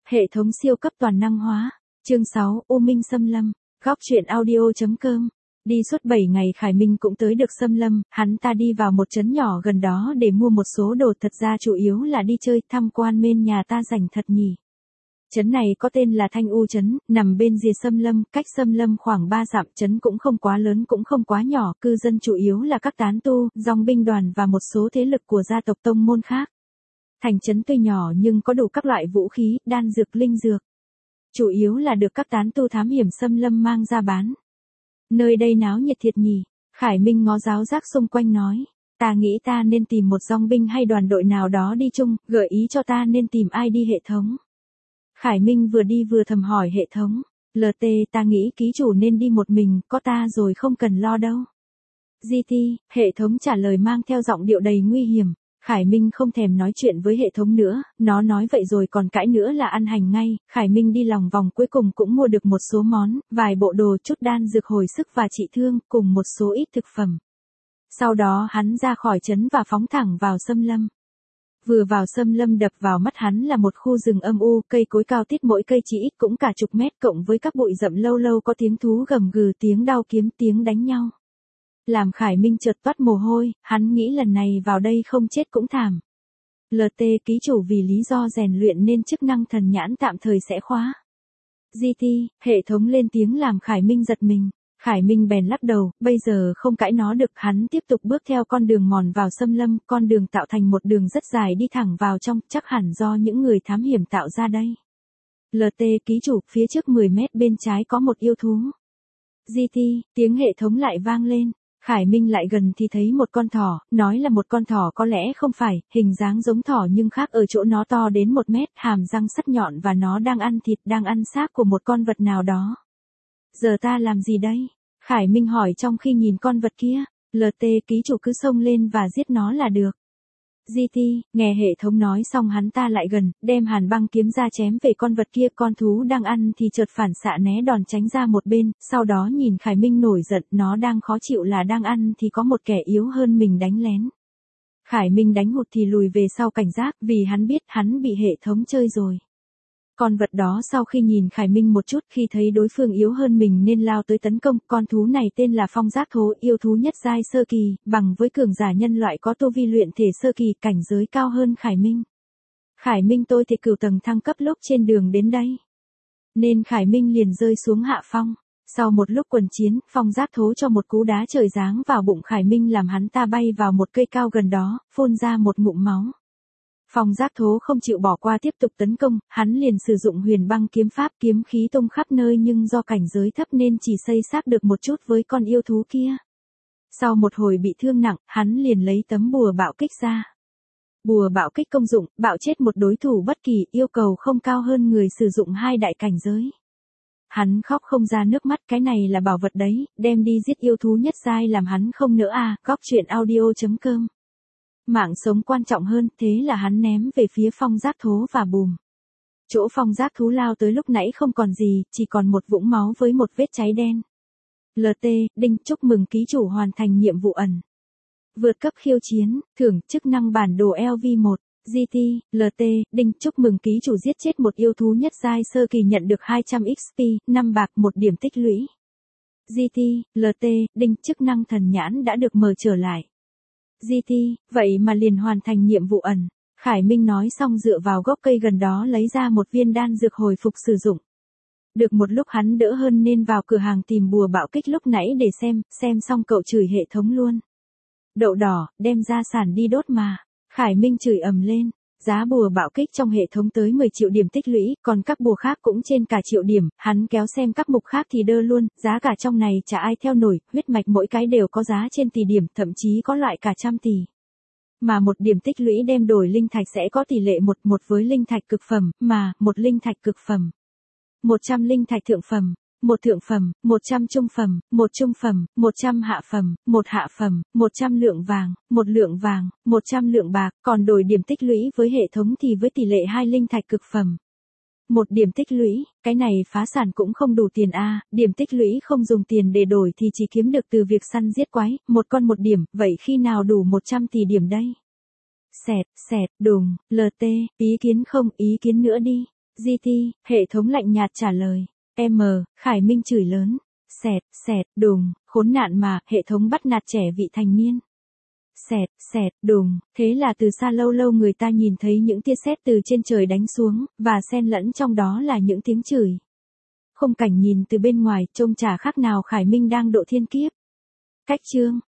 Hệ thống siêu cấp toàn năng hóa. Chương 6, U Minh Xâm Lâm. Góc truyện audio.com. Đi suốt 7 ngày Khải Minh cũng tới được Xâm Lâm, hắn ta đi vào một trấn nhỏ gần đó để mua một số đồ, thật ra chủ yếu là đi chơi, tham quan bên nhà ta rảnh thật nhỉ. Trấn này có tên là Thanh U trấn, nằm bên rìa Xâm Lâm, cách Xâm Lâm khoảng 3 dặm, trấn cũng không quá lớn cũng không quá nhỏ, cư dân chủ yếu là các tán tu, dòng binh đoàn và một số thế lực của gia tộc tông môn khác. Thành trấn tuy nhỏ nhưng có đủ các loại vũ khí, đan dược, linh dược. Chủ yếu là được các tán tu thám hiểm Xâm Lâm mang ra bán. Nơi đây náo nhiệt thiệt nhỉ. Khải Minh ngó giáo giác xung quanh nói. Ta nghĩ ta nên tìm một dòng binh hay đoàn đội nào đó đi chung, gợi ý cho ta nên tìm ai đi hệ thống. Khải Minh vừa đi vừa thầm hỏi hệ thống. LT, ta nghĩ ký chủ nên đi một mình, có ta rồi không cần lo đâu. GT, hệ thống trả lời mang theo giọng điệu đầy nguy hiểm. Khải Minh không thèm nói chuyện với hệ thống nữa, nó nói vậy rồi còn cãi nữa là ăn hành ngay. Khải Minh đi lòng vòng cuối cùng cũng mua được một số món, vài bộ đồ, chút đan dược hồi sức và trị thương, cùng một số ít thực phẩm. Sau đó hắn ra khỏi trấn và phóng thẳng vào Xâm Lâm. Vừa vào Xâm Lâm đập vào mắt hắn là một khu rừng âm u, cây cối cao tít, mỗi cây chỉ ít cũng cả chục mét, cộng với các bụi rậm lâu lâu có tiếng thú gầm gừ, tiếng đao kiếm, tiếng đánh nhau. Làm Khải Minh chợt toát mồ hôi, hắn nghĩ lần này vào đây không chết cũng thảm. LT, ký chủ vì lý do rèn luyện nên chức năng thần nhãn tạm thời sẽ khóa. GT, hệ thống lên tiếng làm Khải Minh giật mình. Khải Minh bèn lắc đầu, bây giờ không cãi nó được, hắn tiếp tục bước theo con đường mòn vào Xâm Lâm, con đường tạo thành một đường rất dài đi thẳng vào trong, chắc hẳn do những người thám hiểm tạo ra đây. LT, ký chủ, phía trước 10 mét bên trái có một yêu thú. GT, tiếng hệ thống lại vang lên. Khải Minh lại gần thì thấy một con thỏ, nói là một con thỏ có lẽ không phải, hình dáng giống thỏ nhưng khác ở chỗ nó to đến 1 mét, hàm răng sắc nhọn và nó đang ăn thịt, đang ăn xác của một con vật nào đó. Giờ ta làm gì đây? Khải Minh hỏi trong khi nhìn con vật kia. LT, ký chủ cứ xông lên và giết nó là được. GT, nghe hệ thống nói xong hắn ta lại gần, đem hàn băng kiếm ra chém về con vật kia, con thú đang ăn thì chợt phản xạ né đòn tránh ra một bên, sau đó nhìn Khải Minh nổi giận, nó đang khó chịu là đang ăn thì có một kẻ yếu hơn mình đánh lén. Khải Minh đánh hụt thì lùi về sau cảnh giác, vì hắn biết hắn bị hệ thống chơi rồi. Con vật đó sau khi nhìn Khải Minh một chút, khi thấy đối phương yếu hơn mình nên lao tới tấn công. Con thú này tên là Phong Giác Thố, yêu thú nhất giai sơ kỳ, bằng với cường giả nhân loại có tu vi luyện thể sơ kỳ, cảnh giới cao hơn Khải Minh. Khải Minh tôi thì cửu tầng thăng cấp lúc trên đường đến đây, nên Khải Minh liền rơi xuống hạ phong. Sau một lúc quần chiến, Phong Giác Thố cho một cú đá trời giáng vào bụng Khải Minh làm hắn ta bay vào một cây cao gần đó, phun ra một ngụm máu. Phong Giác Thố không chịu bỏ qua tiếp tục tấn công, hắn liền sử dụng huyền băng kiếm pháp, kiếm khí tung khắp nơi nhưng do cảnh giới thấp nên chỉ xây xác được một chút với con yêu thú kia. Sau một hồi bị thương nặng, hắn liền lấy tấm bùa bạo kích ra. Bùa bạo kích công dụng, bạo chết một đối thủ bất kỳ, yêu cầu không cao hơn người sử dụng 2 đại cảnh giới. Hắn khóc không ra nước mắt, cái này là bảo vật đấy, đem đi giết yêu thú nhất giai làm hắn không nỡ à. Góc truyện audio.com. Mạng sống quan trọng hơn, thế là hắn ném về phía Phong Giác Thố và bùm. Chỗ Phong Giác Thú lao tới lúc nãy không còn gì, chỉ còn một vũng máu với một vết cháy đen. LT, đinh, chúc mừng ký chủ hoàn thành nhiệm vụ ẩn. Vượt cấp khiêu chiến, thưởng chức năng bản đồ LV1. GT, LT, đinh, chúc mừng ký chủ giết chết một yêu thú nhất giai sơ kỳ nhận được 200 XP, 5 bạc, 1 điểm tích lũy. GT, LT, đinh, chức năng thần nhãn đã được mở trở lại. GT, vậy mà liền hoàn thành nhiệm vụ ẩn. Khải Minh nói xong dựa vào gốc cây gần đó lấy ra một viên đan dược hồi phục sử dụng. Được một lúc hắn đỡ hơn nên vào cửa hàng tìm bùa bạo kích lúc nãy để xem xong cậu chửi hệ thống luôn. Đậu đỏ, đem gia sản đi đốt mà. Khải Minh chửi ầm lên. Giá bùa bạo kích trong hệ thống tới 10 triệu điểm tích lũy, còn các bùa khác cũng trên cả triệu điểm, hắn kéo xem các mục khác thì đơ luôn, giá cả trong này chả ai theo nổi, huyết mạch mỗi cái đều có giá trên tỷ điểm, thậm chí có loại cả trăm tỷ. Mà 1 điểm tích lũy đem đổi linh thạch sẽ có tỷ lệ 1:1 với linh thạch cực phẩm, mà 1 linh thạch cực phẩm, 100 linh thạch thượng phẩm, 1 thượng phẩm, 100 trung phẩm, 1 trung phẩm, 100 hạ phẩm, 1 hạ phẩm, 100 lượng vàng, 1 lượng vàng, 100 lượng bạc, còn đổi điểm tích lũy với hệ thống thì với tỷ lệ 2 linh thạch cực phẩm. 1 điểm tích lũy, cái này phá sản cũng không đủ tiền a, điểm tích lũy không dùng tiền để đổi thì chỉ kiếm được từ việc săn giết quái, một con 1 điểm, vậy khi nào đủ 100 tỷ điểm đây? Xẹt, đùng, LT, ý kiến không, ý kiến nữa đi. GT, hệ thống lạnh nhạt trả lời. M, Khải Minh chửi lớn. Xẹt, xẹt, đùng, khốn nạn mà, hệ thống bắt nạt trẻ vị thành niên. Xẹt, xẹt, đùng, thế là từ xa lâu lâu người ta nhìn thấy những tia sét từ trên trời đánh xuống, và xen lẫn trong đó là những tiếng chửi. Khung cảnh nhìn từ bên ngoài trông chả khác nào Khải Minh đang độ thiên kiếp. Cách chương